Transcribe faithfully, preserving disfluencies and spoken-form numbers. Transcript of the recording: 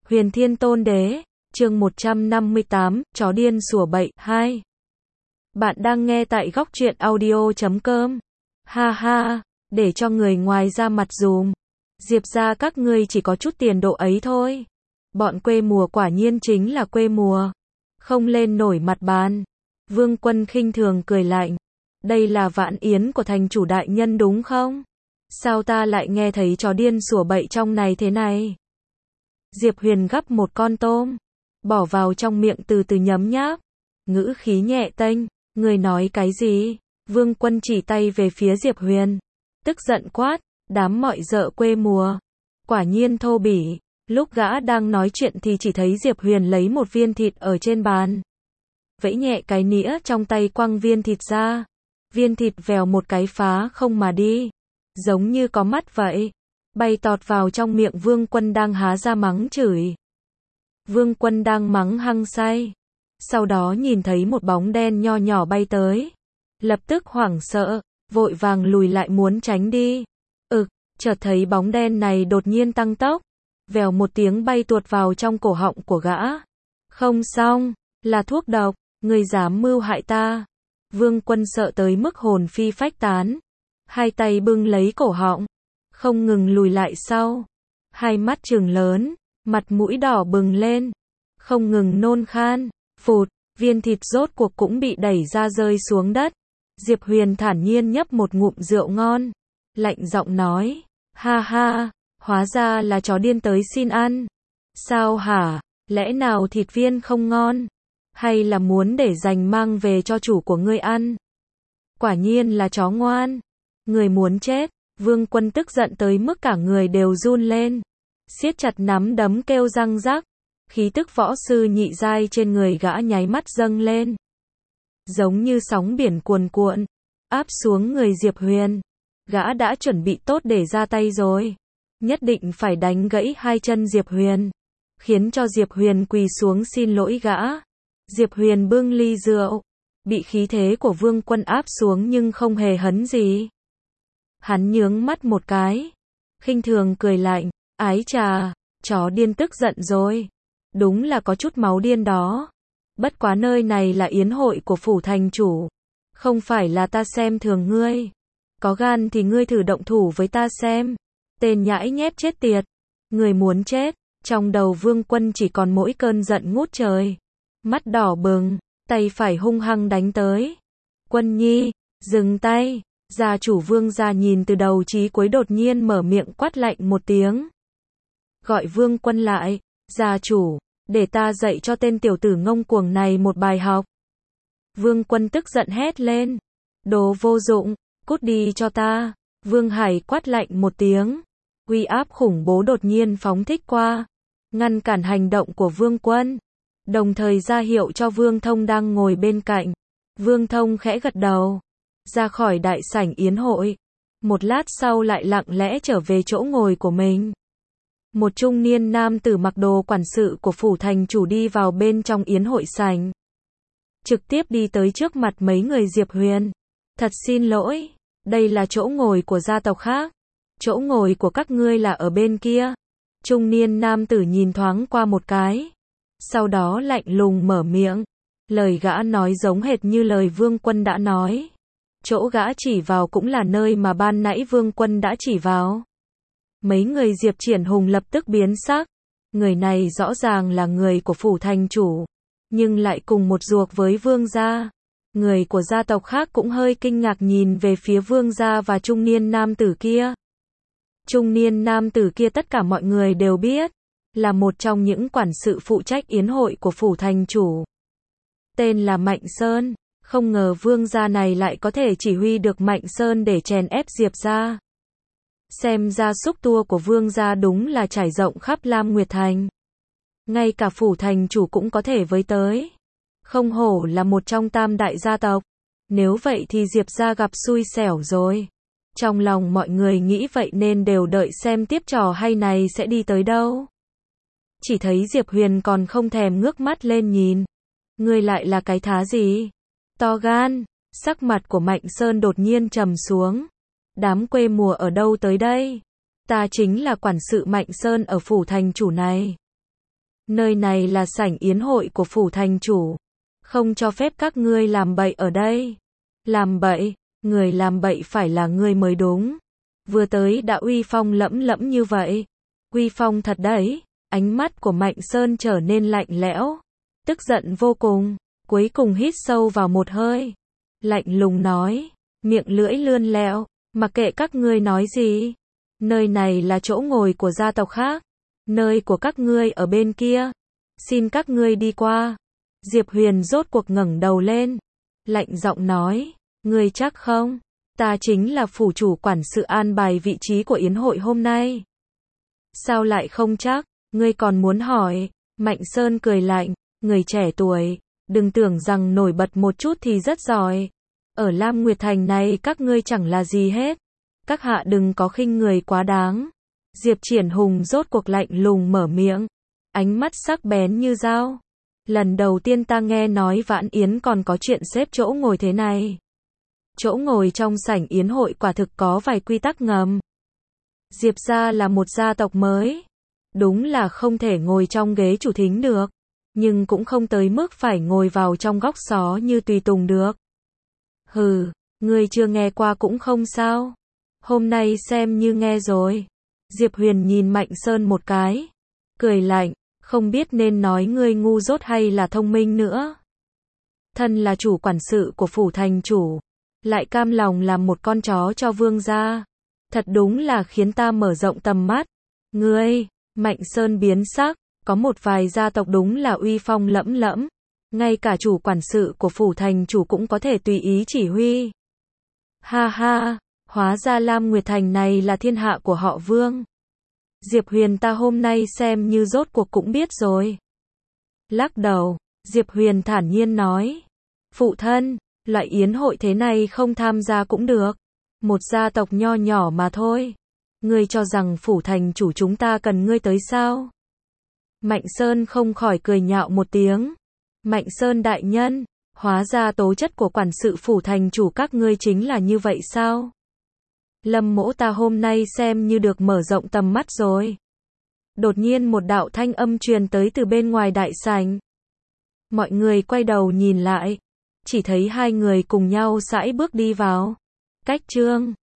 Huyền Thiên Tôn Đế, chương một trăm năm mươi tám, chó điên sủa bậy, hai. Bạn đang nghe tại góc truyện audio chấm com. Ha ha, để cho người ngoài ra mặt dùm. Diệp gia các ngươi chỉ có chút tiền độ ấy thôi. Bọn quê mùa quả nhiên chính là quê mùa. Không lên nổi mặt bàn. Vương Quân khinh thường cười lạnh. Đây là vạn yến của thành chủ đại nhân đúng không? Sao ta lại nghe thấy chó điên sủa bậy trong này thế này? Diệp Huyền gắp một con tôm, bỏ vào trong miệng từ từ nhấm nháp, ngữ khí nhẹ tênh, người nói cái gì? Vương Quân chỉ tay về phía Diệp Huyền, tức giận quát, đám mọi dợ quê mùa, quả nhiên thô bỉ. Lúc gã đang nói chuyện thì chỉ thấy Diệp Huyền lấy một viên thịt ở trên bàn, vẫy nhẹ cái nĩa trong tay quăng viên thịt ra, viên thịt vèo một cái phá không mà đi, giống như có mắt vậy, bay tọt vào trong miệng Vương Quân đang há ra mắng chửi. Vương Quân đang mắng hăng say, sau đó nhìn thấy một bóng đen nho nhỏ bay tới, lập tức hoảng sợ, vội vàng lùi lại muốn tránh đi. Ực, chợt thấy bóng đen này đột nhiên tăng tốc, vèo một tiếng bay tuột vào trong cổ họng của gã. Không xong, là thuốc độc, ngươi dám mưu hại ta. Vương Quân sợ tới mức hồn phi phách tán, hai tay bưng lấy cổ họng, không ngừng lùi lại sau, hai mắt trừng lớn, mặt mũi đỏ bừng lên, không ngừng nôn khan, phụt, viên thịt rốt cuộc cũng bị đẩy ra rơi xuống đất. Diệp Huyền thản nhiên nhấp một ngụm rượu ngon, lạnh giọng nói, ha ha, hóa ra là chó điên tới xin ăn. Sao hả, lẽ nào thịt viên không ngon? Hay là muốn để dành mang về cho chủ của ngươi ăn? Quả nhiên là chó ngoan, người muốn chết. Vương Quân tức giận tới mức cả người đều run lên, siết chặt nắm đấm kêu răng rắc, khí tức võ sư nhị giai trên người gã nháy mắt dâng lên, giống như sóng biển cuồn cuộn, áp xuống người Diệp Huyền. Gã đã chuẩn bị tốt để ra tay rồi, nhất định phải đánh gãy hai chân Diệp Huyền, khiến cho Diệp Huyền quỳ xuống xin lỗi gã. Diệp Huyền bưng ly rượu, bị khí thế của Vương Quân áp xuống nhưng không hề hấn gì. Hắn nhướng mắt một cái, khinh thường cười lạnh, ái chà, chó điên tức giận rồi, đúng là có chút máu điên đó. Bất quá nơi này là yến hội của phủ thành chủ, không phải là ta xem thường ngươi. Có gan thì ngươi thử động thủ với ta xem. Tên nhãi nhép chết tiệt, người muốn chết. Trong đầu Vương Quân chỉ còn mỗi cơn giận ngút trời, mắt đỏ bừng, tay phải hung hăng đánh tới. Quân nhi, dừng tay. Gia chủ Vương gia nhìn từ đầu chí cuối đột nhiên mở miệng quát lạnh một tiếng, gọi Vương Quân lại. Gia chủ, để ta dạy cho tên tiểu tử ngông cuồng này một bài học. Vương Quân tức giận hét lên, đồ vô dụng, cút đi cho ta. Vương Hải quát lạnh một tiếng, uy áp khủng bố đột nhiên phóng thích qua, ngăn cản hành động của Vương Quân, đồng thời ra hiệu cho Vương Thông đang ngồi bên cạnh. Vương Thông khẽ gật đầu, ra khỏi đại sảnh yến hội, một lát sau lại lặng lẽ trở về chỗ ngồi của mình. Một trung niên nam tử mặc đồ quản sự của phủ thành chủ đi vào bên trong yến hội sảnh, trực tiếp đi tới trước mặt mấy người Diệp Huyền. Thật xin lỗi, đây là chỗ ngồi của gia tộc khác, chỗ ngồi của các ngươi là ở bên kia. Trung niên nam tử nhìn thoáng qua một cái, sau đó lạnh lùng mở miệng, lời gã nói giống hệt như lời Vương Quân đã nói. Chỗ gã chỉ vào cũng là nơi mà ban nãy Vương Quân đã chỉ vào. Mấy người Diệp Triển Hùng lập tức biến sắc. Người này rõ ràng là người của phủ thành chủ, nhưng lại cùng một ruột với Vương gia. Người của gia tộc khác cũng hơi kinh ngạc nhìn về phía Vương gia và trung niên nam tử kia. Trung niên nam tử kia tất cả mọi người đều biết, là một trong những quản sự phụ trách yến hội của phủ thành chủ. Tên là Mạnh Sơn. Không ngờ Vương gia này lại có thể chỉ huy được Mạnh Sơn để chèn ép Diệp gia. Xem ra xúc tua của Vương gia đúng là trải rộng khắp Lam Nguyệt Thành. Ngay cả phủ thành chủ cũng có thể với tới. Không hổ là một trong tam đại gia tộc. Nếu vậy thì Diệp gia gặp xui xẻo rồi. Trong lòng mọi người nghĩ vậy nên đều đợi xem tiếp trò hay này sẽ đi tới đâu. Chỉ thấy Diệp Huyền còn không thèm ngước mắt lên nhìn. Ngươi lại là cái thá gì? To gan. Sắc mặt của Mạnh Sơn đột nhiên trầm xuống. Đám quê mùa ở đâu tới đây? Ta chính là quản sự Mạnh Sơn ở phủ thành chủ này. Nơi này là sảnh yến hội của phủ thành chủ. Không cho phép các ngươi làm bậy ở đây. Làm bậy, người làm bậy phải là ngươi mới đúng. Vừa tới đã uy phong lẫm lẫm như vậy. Uy phong thật đấy. Ánh mắt của Mạnh Sơn trở nên lạnh lẽo. Tức giận vô cùng. Cuối cùng hít sâu vào một hơi. Lạnh lùng nói. Miệng lưỡi lươn lẹo. Mặc kệ các ngươi nói gì. Nơi này là chỗ ngồi của gia tộc khác. Nơi của các ngươi ở bên kia. Xin các ngươi đi qua. Diệp Huyền rốt cuộc ngẩng đầu lên. Lạnh giọng nói. Ngươi chắc không? Ta chính là phủ chủ quản sự an bài vị trí của yến hội hôm nay. Sao lại không chắc? Ngươi còn muốn hỏi? Mạnh Sơn cười lạnh. Người trẻ tuổi. Đừng tưởng rằng nổi bật một chút thì rất giỏi. Ở Lam Nguyệt Thành này các ngươi chẳng là gì hết. Các hạ đừng có khinh người quá đáng. Diệp Triển Hùng rốt cuộc lạnh lùng mở miệng. Ánh mắt sắc bén như dao. Lần đầu tiên ta nghe nói Vãn Yến còn có chuyện xếp chỗ ngồi thế này. Chỗ ngồi trong sảnh yến hội quả thực có vài quy tắc ngầm. Diệp gia là một gia tộc mới. Đúng là không thể ngồi trong ghế chủ thính được. Nhưng cũng không tới mức phải ngồi vào trong góc xó như tùy tùng được. Hừ, ngươi chưa nghe qua cũng không sao. Hôm nay xem như nghe rồi. Diệp Huyền nhìn Mạnh Sơn một cái. Cười lạnh, không biết nên nói ngươi ngu dốt hay là thông minh nữa. Thân là chủ quản sự của phủ thành chủ. Lại cam lòng làm một con chó cho vương gia. Thật đúng là khiến ta mở rộng tầm mắt. Ngươi, Mạnh Sơn biến sắc. Có một vài gia tộc đúng là uy phong lẫm lẫm. Ngay cả chủ quản sự của phủ thành chủ cũng có thể tùy ý chỉ huy. Ha ha, hóa ra Lam Nguyệt Thành này là thiên hạ của họ Vương. Diệp Huyền ta hôm nay xem như rốt cuộc cũng biết rồi. Lắc đầu, Diệp Huyền thản nhiên nói. Phụ thân, loại yến hội thế này không tham gia cũng được. Một gia tộc nho nhỏ mà thôi. Ngươi cho rằng phủ thành chủ chúng ta cần ngươi tới sao? Mạnh Sơn không khỏi cười nhạo một tiếng. Mạnh Sơn đại nhân, hóa ra tố chất của quản sự phủ thành chủ các ngươi chính là như vậy sao? Lâm mỗ ta hôm nay xem như được mở rộng tầm mắt rồi. Đột nhiên một đạo thanh âm truyền tới từ bên ngoài đại sảnh. Mọi người quay đầu nhìn lại. Chỉ thấy hai người cùng nhau sải bước đi vào. Cách chương